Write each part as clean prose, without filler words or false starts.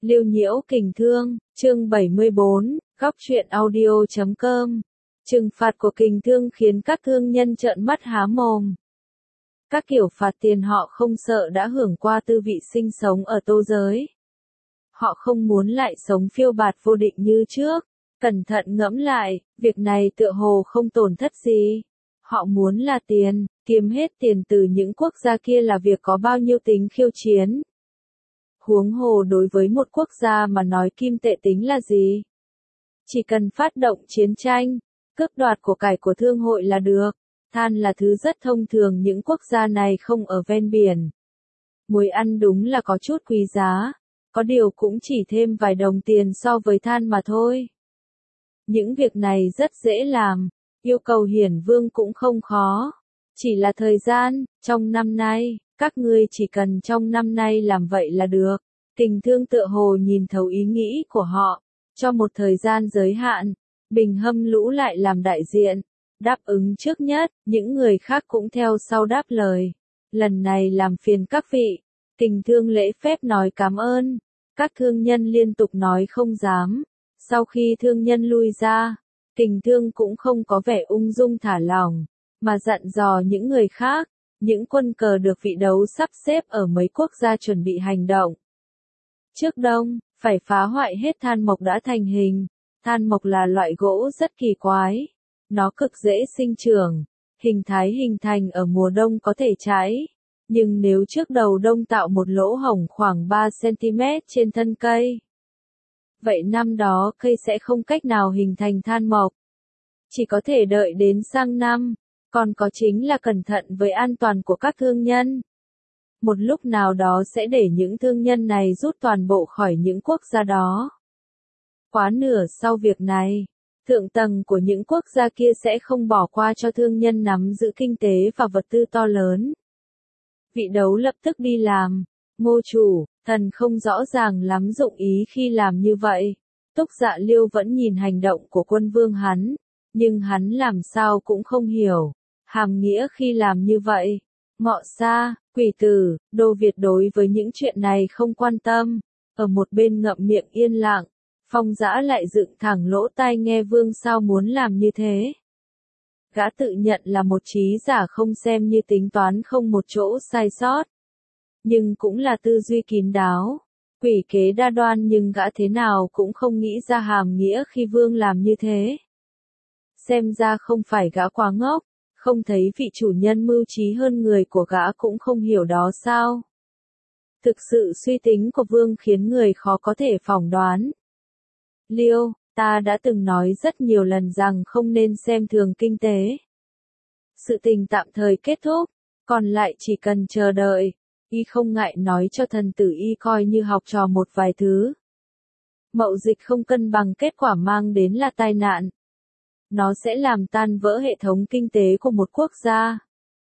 Lưu Nhiễu Kình Thương, chương 74, góc truyện audio.com. Trừng phạt của Kình Thương khiến các thương nhân trợn mắt há mồm. Các kiểu phạt tiền họ không sợ đã hưởng qua tư vị sinh sống ở tô giới. Họ không muốn lại sống phiêu bạt vô định như trước. Cẩn thận ngẫm lại, việc này tựa hồ không tổn thất gì. Họ muốn là tiền, kiếm hết tiền từ những quốc gia kia là việc có bao nhiêu tính khiêu chiến. Huống hồ đối với một quốc gia mà nói kim tệ tính là gì? Chỉ cần phát động chiến tranh, cướp đoạt của cải của thương hội là được. Than là thứ rất thông thường những quốc gia này không ở ven biển. Muối ăn đúng là có chút quý giá, có điều cũng chỉ thêm vài đồng tiền so với than mà thôi. Những việc này rất dễ làm, yêu cầu hiển vương cũng không khó. Chỉ là thời gian, trong năm nay, các ngươi chỉ cần trong năm nay làm vậy là được. Kình Thương tựa hồ nhìn thấu ý nghĩ của họ, cho một thời gian giới hạn, Bình Hâm Lũ lại làm đại diện, đáp ứng trước nhất, những người khác cũng theo sau đáp lời. Lần này làm phiền các vị. Kình Thương lễ phép nói cảm ơn. Các thương nhân liên tục nói không dám. Sau khi thương nhân lui ra, Kình Thương cũng không có vẻ ung dung thả lỏng, mà dặn dò những người khác, những quân cờ được vị đấu sắp xếp ở mấy quốc gia chuẩn bị hành động. Trước đông, phải phá hoại hết than mộc đã thành hình. Than mộc là loại gỗ rất kỳ quái. Nó cực dễ sinh trưởng, hình thái hình thành ở mùa đông có thể cháy. Nhưng nếu trước đầu đông tạo một lỗ hổng khoảng 3 cm trên thân cây, vậy năm đó cây sẽ không cách nào hình thành than mộc. Chỉ có thể đợi đến sang năm, còn có chính là cẩn thận với an toàn của các thương nhân. Một lúc nào đó sẽ để những thương nhân này rút toàn bộ khỏi những quốc gia đó. Quá nửa sau việc này, thượng tầng của những quốc gia kia sẽ không bỏ qua cho thương nhân nắm giữ kinh tế và vật tư to lớn. Vị đấu lập tức đi làm. Ngô chủ, thần không rõ ràng lắm dụng ý khi làm như vậy. Túc Dạ Liêu vẫn nhìn hành động của quân vương hắn, nhưng hắn làm sao cũng không hiểu hàm nghĩa khi làm như vậy. Ngọ Sa, Quỷ Tử, Đô Việt đối với những chuyện này không quan tâm, ở một bên ngậm miệng yên lặng. Phong Dã lại dựng thẳng lỗ tai nghe vương sao muốn làm như thế. Gã tự nhận là một trí giả không xem như tính toán không một chỗ sai sót. Nhưng cũng là tư duy kín đáo, quỷ kế đa đoan, nhưng gã thế nào cũng không nghĩ ra hàm nghĩa khi vương làm như thế. Xem ra không phải gã quá ngốc, không thấy vị chủ nhân mưu trí hơn người của gã cũng không hiểu đó sao. Thực sự suy tính của vương khiến người khó có thể phỏng đoán. Liêu, ta đã từng nói rất nhiều lần rằng không nên xem thường kinh tế. Sự tình tạm thời kết thúc, còn lại chỉ cần chờ đợi. Y không ngại nói cho thần tử Y coi như học trò một vài thứ. Mậu dịch không cân bằng kết quả mang đến là tai nạn. Nó sẽ làm tan vỡ hệ thống kinh tế của một quốc gia.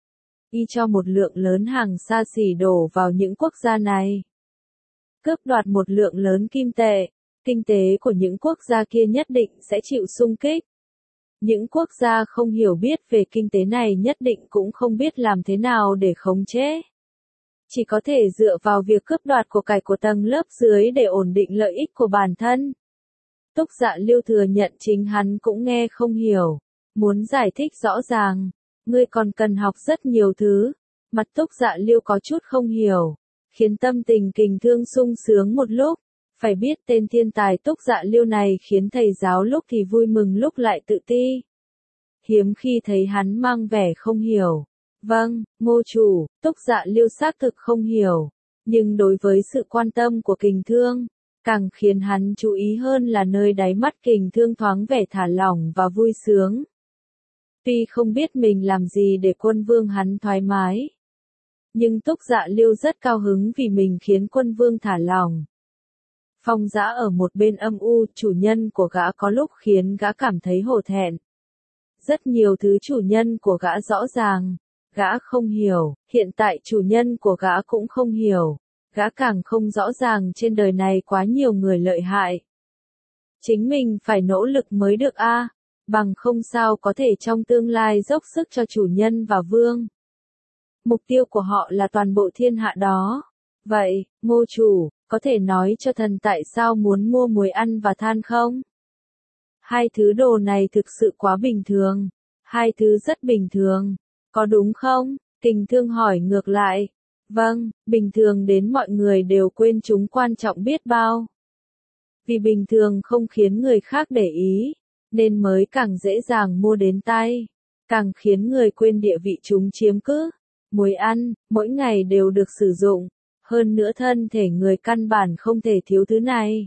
Y cho một lượng lớn hàng xa xỉ đổ vào những quốc gia này. Cướp đoạt một lượng lớn kim tệ. Kinh tế của những quốc gia kia nhất định sẽ chịu xung kích. Những quốc gia không hiểu biết về kinh tế này nhất định cũng không biết làm thế nào để khống chế. Chỉ có thể dựa vào việc cướp đoạt của cải của tầng lớp dưới để ổn định lợi ích của bản thân. Túc Dạ Liêu thừa nhận chính hắn cũng nghe không hiểu. Muốn giải thích rõ ràng, ngươi còn cần học rất nhiều thứ. Mặt Túc Dạ Liêu có chút không hiểu, khiến tâm tình Kình Thương sung sướng một lúc. Phải biết tên thiên tài Túc Dạ Liêu này khiến thầy giáo lúc thì vui mừng lúc lại tự ti. Hiếm khi thấy hắn mang vẻ không hiểu. Vâng, Ngô chủ, Túc Dạ Liêu xác thực không hiểu. Nhưng đối với sự quan tâm của Kình Thương, càng khiến hắn chú ý hơn là nơi đáy mắt Kình Thương thoáng vẻ thả lỏng và vui sướng. Tuy không biết mình làm gì để quân vương hắn thoải mái, nhưng Túc Dạ Liêu rất cao hứng vì mình khiến quân vương thả lỏng. Phong Dã ở một bên âm u, chủ nhân của gã có lúc khiến gã cảm thấy hổ thẹn. Rất nhiều thứ chủ nhân của gã rõ ràng, gã không hiểu, hiện tại chủ nhân của gã cũng không hiểu, gã càng không rõ ràng trên đời này quá nhiều người lợi hại. Chính mình phải nỗ lực mới được a, bằng không sao có thể trong tương lai dốc sức cho chủ nhân và vương. Mục tiêu của họ là toàn bộ thiên hạ đó. Vậy, Ngô chủ, có thể nói cho thần tại sao muốn mua muối ăn và than không? Hai thứ đồ này thực sự quá bình thường. Hai thứ rất bình thường. Có đúng không? Kình Thương hỏi ngược lại. Vâng, bình thường đến mọi người đều quên chúng quan trọng biết bao. Vì bình thường không khiến người khác để ý, nên mới càng dễ dàng mua đến tay, càng khiến người quên địa vị chúng chiếm cứ. Muối ăn, mỗi ngày đều được sử dụng, hơn nữa thân thể người căn bản không thể thiếu thứ này.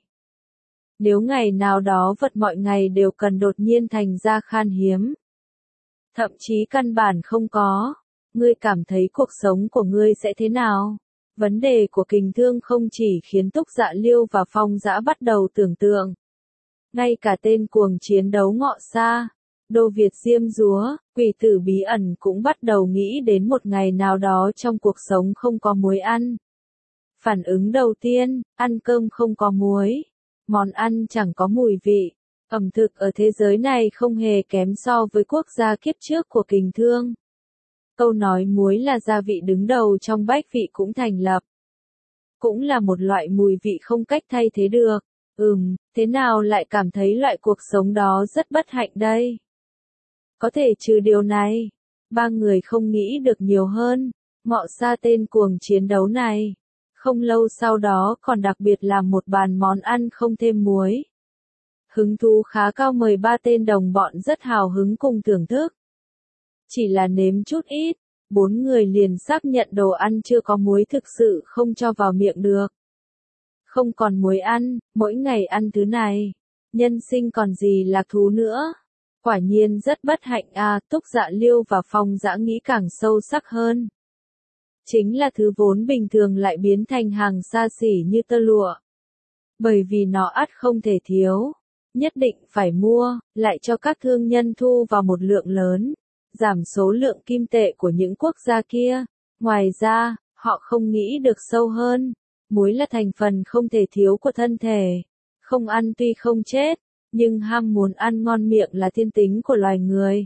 Nếu ngày nào đó vật mọi ngày đều cần đột nhiên thành ra khan hiếm, thậm chí căn bản không có, ngươi cảm thấy cuộc sống của ngươi sẽ thế nào? Vấn đề của Kình Thương không chỉ khiến Túc Dạ Liêu và Phong Dã bắt đầu tưởng tượng. Ngay cả tên cuồng chiến đấu Ngọ Sa, Đô Việt Diêm Dúa, Quỷ Tử Bí Ẩn cũng bắt đầu nghĩ đến một ngày nào đó trong cuộc sống không có muối ăn. Phản ứng đầu tiên, ăn cơm không có muối. Món ăn chẳng có mùi vị. Ẩm thực ở thế giới này không hề kém so với quốc gia kiếp trước của Kình Thương. Câu nói muối là gia vị đứng đầu trong bách vị cũng thành lập. Cũng là một loại mùi vị không cách thay thế được. Thế nào lại cảm thấy loại cuộc sống đó rất bất hạnh đây? Có thể trừ điều này, ba người không nghĩ được nhiều hơn. Ngọ Sa tên cuồng chiến đấu này, không lâu sau đó còn đặc biệt làm một bàn món ăn không thêm muối. Hứng thú khá cao mời ba tên đồng bọn rất hào hứng cùng thưởng thức. Chỉ là nếm chút ít, bốn người liền xác nhận đồ ăn chưa có muối thực sự không cho vào miệng được. Không còn muối ăn, mỗi ngày ăn thứ này, nhân sinh còn gì lạc thú nữa. Quả nhiên rất bất hạnh à, Túc Dạ Liêu và Phong Dã nghĩ càng sâu sắc hơn. Chính là thứ vốn bình thường lại biến thành hàng xa xỉ như tơ lụa. Bởi vì nó ắt không thể thiếu, nhất định phải mua, lại cho các thương nhân thu vào một lượng lớn, giảm số lượng kim tệ của những quốc gia kia. Ngoài ra, họ không nghĩ được sâu hơn, muối là thành phần không thể thiếu của thân thể. Không ăn tuy không chết, nhưng ham muốn ăn ngon miệng là thiên tính của loài người.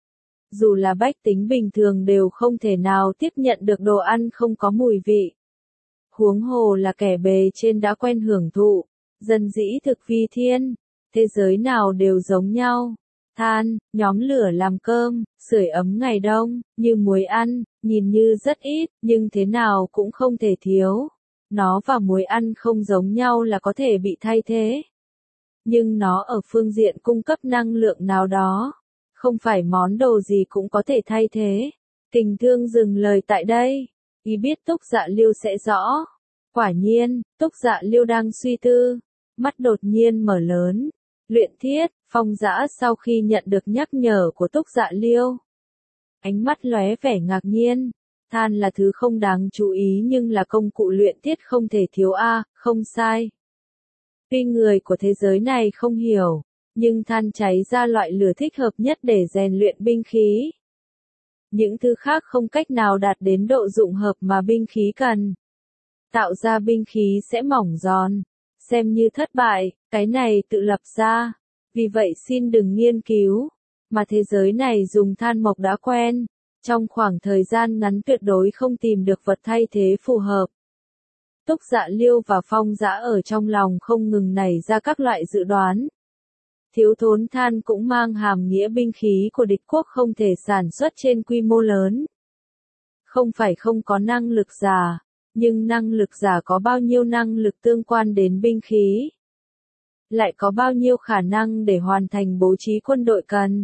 Dù là bách tính bình thường đều không thể nào tiếp nhận được đồ ăn không có mùi vị. Huống hồ là kẻ bề trên đã quen hưởng thụ, dân dĩ thực vi thiên, thế giới nào đều giống nhau. Than, nhóm lửa làm cơm, sưởi ấm ngày đông, như muối ăn, nhìn như rất ít, nhưng thế nào cũng không thể thiếu. Nó và muối ăn không giống nhau là có thể bị thay thế. Nhưng nó ở phương diện cung cấp năng lượng nào đó, không phải món đồ gì cũng có thể thay thế. Kình Thương dừng lời tại đây, ý biết Túc Dạ Liêu sẽ rõ. Quả nhiên, Túc Dạ Liêu đang suy tư, mắt đột nhiên mở lớn. Luyện thiết, Phong Dã sau khi nhận được nhắc nhở của Túc Dạ Liêu, ánh mắt lóe vẻ ngạc nhiên. Than là thứ không đáng chú ý nhưng là công cụ luyện thiết không thể thiếu a, không sai. Tuy người của thế giới này không hiểu, nhưng than cháy ra loại lửa thích hợp nhất để rèn luyện binh khí. Những thứ khác không cách nào đạt đến độ dụng hợp mà binh khí cần. Tạo ra binh khí sẽ mỏng giòn, xem như thất bại, cái này tự lập ra. Vì vậy xin đừng nghiên cứu, mà thế giới này dùng than mộc đã quen. Trong khoảng thời gian ngắn tuyệt đối không tìm được vật thay thế phù hợp. Túc Dạ Liêu và Phong Dã ở trong lòng không ngừng nảy ra các loại dự đoán. Thiếu thốn than cũng mang hàm nghĩa binh khí của địch quốc không thể sản xuất trên quy mô lớn. Không phải không có năng lực giả, nhưng năng lực giả có bao nhiêu năng lực tương quan đến binh khí? Lại có bao nhiêu khả năng để hoàn thành bố trí quân đội cần?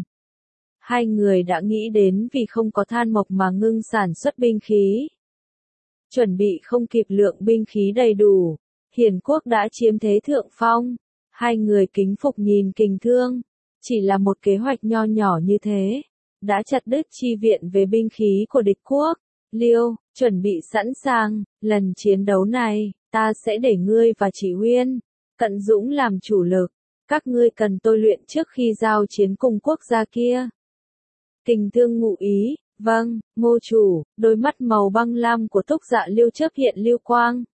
Hai người đã nghĩ đến vì không có than mộc mà ngưng sản xuất binh khí. Chuẩn bị không kịp lượng binh khí đầy đủ, Hiền quốc đã chiếm thế thượng phong. Hai người kính phục nhìn Kình Thương, chỉ là một kế hoạch nho nhỏ như thế, đã chặt đứt chi viện về binh khí của địch quốc. Liêu, chuẩn bị sẵn sàng, lần chiến đấu này, ta sẽ để ngươi và chỉ Huyên, Cận Dũng làm chủ lực, các ngươi cần tôi luyện trước khi giao chiến cùng quốc gia kia. Kình Thương ngụ ý, vâng, Ngô chủ, đôi mắt màu băng lam của Túc Dạ Liêu chớp hiện lưu quang.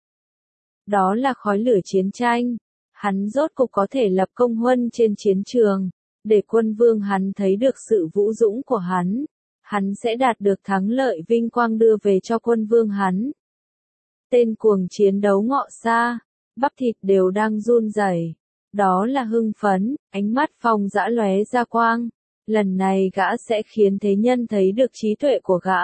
Đó là khói lửa chiến tranh. Hắn rốt cục có thể lập công huân trên chiến trường, để quân vương hắn thấy được sự vũ dũng của hắn. Hắn sẽ đạt được thắng lợi vinh quang đưa về cho quân vương hắn. Tên cuồng chiến đấu ngọ xa, bắp thịt đều đang run rẩy. Đó là hưng phấn, ánh mắt Phong Dã lóe ra quang. Lần này gã sẽ khiến thế nhân thấy được trí tuệ của gã.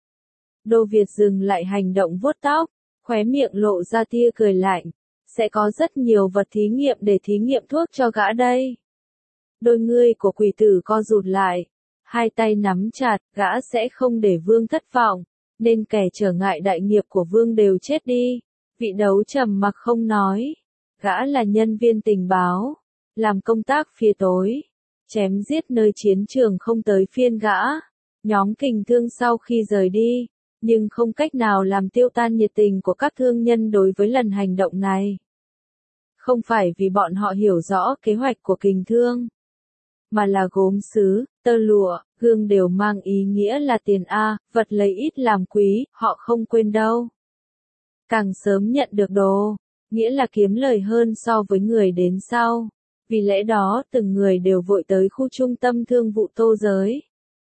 Đô Việt dừng lại hành động vuốt tóc, khóe miệng lộ ra tia cười lạnh. Sẽ có rất nhiều vật thí nghiệm để thí nghiệm thuốc cho gã đây. Đôi ngươi của quỷ tử co rụt lại. Hai tay nắm chặt, gã sẽ không để Vương thất vọng. Nên kẻ trở ngại đại nghiệp của Vương đều chết đi. Vị đấu trầm mặc không nói. Gã là nhân viên tình báo. Làm công tác phía tối. Chém giết nơi chiến trường không tới phiên gã. Nhóm Kình Thương sau khi rời đi. Nhưng không cách nào làm tiêu tan nhiệt tình của các thương nhân đối với lần hành động này. Không phải vì bọn họ hiểu rõ kế hoạch của Kình Thương. Mà là gốm sứ, tơ lụa, gương đều mang ý nghĩa là tiền A, vật lấy ít làm quý, họ không quên đâu. Càng sớm nhận được đồ, nghĩa là kiếm lời hơn so với người đến sau. Vì lẽ đó từng người đều vội tới khu trung tâm thương vụ Tô Giới.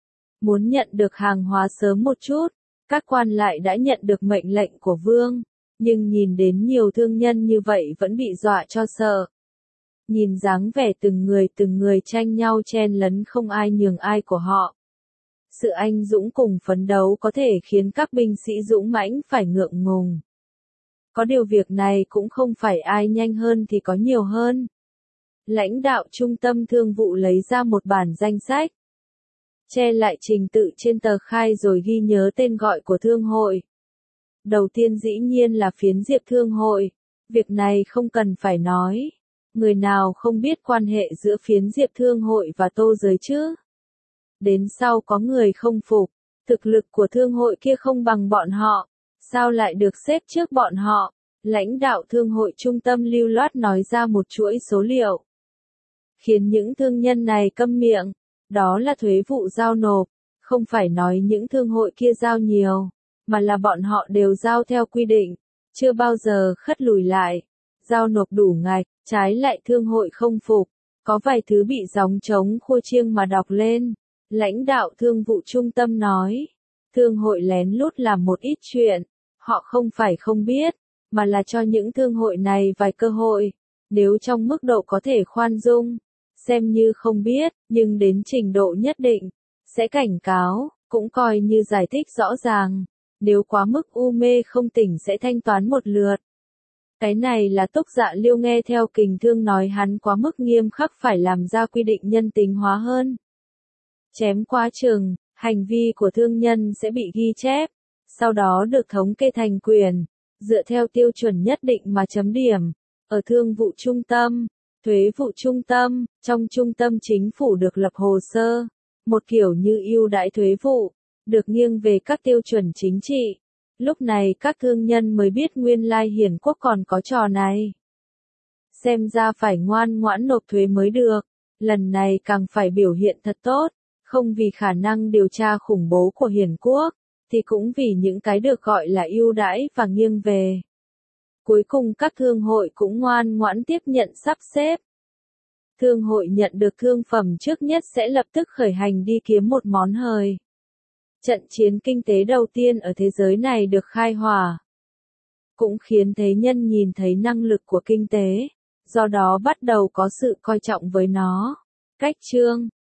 Muốn nhận được hàng hóa sớm một chút, các quan lại đã nhận được mệnh lệnh của Vương. Nhưng nhìn đến nhiều thương nhân như vậy vẫn bị dọa cho sợ. Nhìn dáng vẻ từng người tranh nhau chen lấn không ai nhường ai của họ. Sự anh dũng cùng phấn đấu có thể khiến các binh sĩ dũng mãnh phải ngượng ngùng. Có điều việc này cũng không phải ai nhanh hơn thì có nhiều hơn. Lãnh đạo trung tâm thương vụ lấy ra một bản danh sách. Che lại trình tự trên tờ khai rồi ghi nhớ tên gọi của thương hội. Đầu tiên dĩ nhiên là phiến Diệp Thương hội. Việc này không cần phải nói. Người nào không biết quan hệ giữa phiến Diệp Thương hội và Tô Giới chứ? Đến sau có người không phục. Thực lực của thương hội kia không bằng bọn họ. Sao lại được xếp trước bọn họ? Lãnh đạo thương hội trung tâm lưu loát nói ra một chuỗi số liệu. Khiến những thương nhân này câm miệng. Đó là thuế vụ giao nộp. Không phải nói những thương hội kia giao nhiều. Mà là bọn họ đều giao theo quy định. Chưa bao giờ khất lùi lại. Giao nộp đủ ngạch, trái lại thương hội không phục. Có vài thứ bị gióng trống khua chiêng mà đọc lên. Lãnh đạo thương vụ trung tâm nói. Thương hội lén lút làm một ít chuyện. Họ không phải không biết. Mà là cho những thương hội này vài cơ hội. Nếu trong mức độ có thể khoan dung. Xem như không biết, nhưng đến trình độ nhất định. Sẽ cảnh cáo, cũng coi như giải thích rõ ràng. Nếu quá mức u mê không tỉnh sẽ thanh toán một lượt. Cái này là Túc Dạ Liêu nghe theo Kình Thương nói hắn quá mức nghiêm khắc phải làm ra quy định nhân tính hóa hơn. Chém quá chừng, hành vi của thương nhân sẽ bị ghi chép, sau đó được thống kê thành quyền, dựa theo tiêu chuẩn nhất định mà chấm điểm. Ở thương vụ trung tâm, thuế vụ trung tâm, trong trung tâm chính phủ được lập hồ sơ, một kiểu như ưu đãi thuế vụ, được nghiêng về các tiêu chuẩn chính trị. Lúc này các thương nhân mới biết nguyên lai Hiển Quốc còn có trò này. Xem ra phải ngoan ngoãn nộp thuế mới được, lần này càng phải biểu hiện thật tốt, không vì khả năng điều tra khủng bố của Hiển Quốc, thì cũng vì những cái được gọi là ưu đãi và nghiêng về. Cuối cùng các thương hội cũng ngoan ngoãn tiếp nhận sắp xếp. Thương hội nhận được thương phẩm trước nhất sẽ lập tức khởi hành đi kiếm một món hời. Trận chiến kinh tế đầu tiên ở thế giới này được khai hỏa. Cũng khiến thế nhân nhìn thấy năng lực của kinh tế, do đó bắt đầu có sự coi trọng với nó. Cách chương